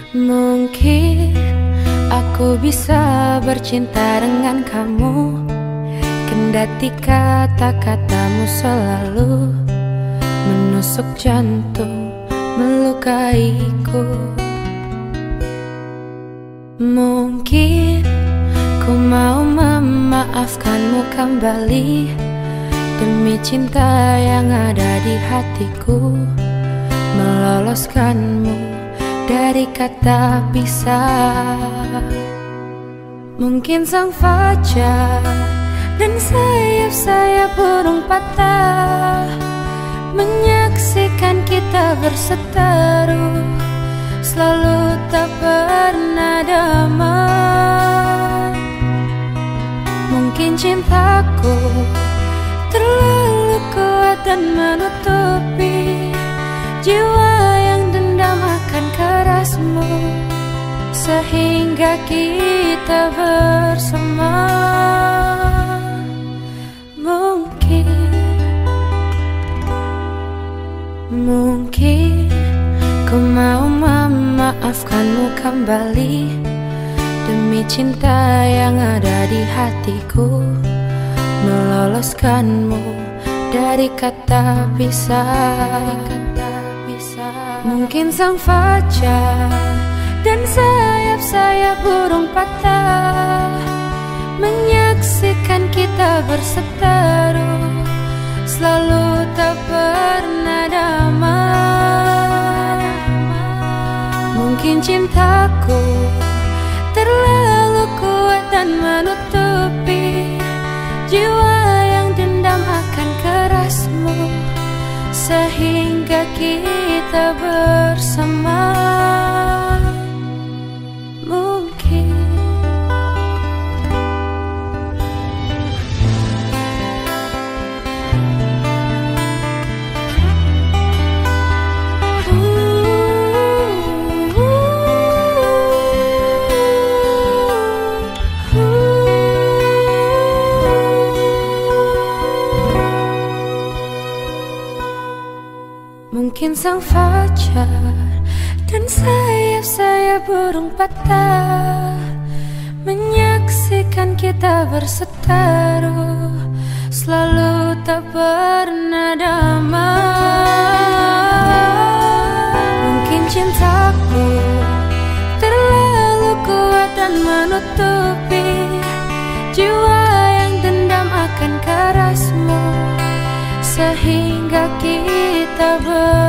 Mungkin aku bisa bercinta dengan kamu, kendati kata-katamu selalu menusuk jantung, melukaiku. Mungkin ku mau memaafkanmu kembali demi cinta yang ada di hatiku, meloloskanmu dari kata pisah. Mungkin sang fajar dan sayap-sayap burung patah menyaksikan kita berseteru, selalu tak pernah damai. Mungkin cintaku terlalu kuat dan menutupi jiwa yang dendam akan kerasmu, sehingga kita bersama. Mungkin ku mau memaafkanmu kembali demi cinta yang ada di hatiku, meloloskanmu dari kata pisah. Mungkin sang fajar dan sayap-sayap burung patah menyaksikan kita berseteru, selalu tak pernah damai. Mungkin cintaku terlalu kuat dan menutupi jiwa yang dendam akan kerasmu, sehingga kita bersama. Mungkin sang fajar dan sayap-sayap burung patah menyaksikan kita berseteru, selalu tak pernah damai. Mungkin cintaku terlalu kuat dan menutupi jiwa yang dendam akan kerasmu, sehingga kita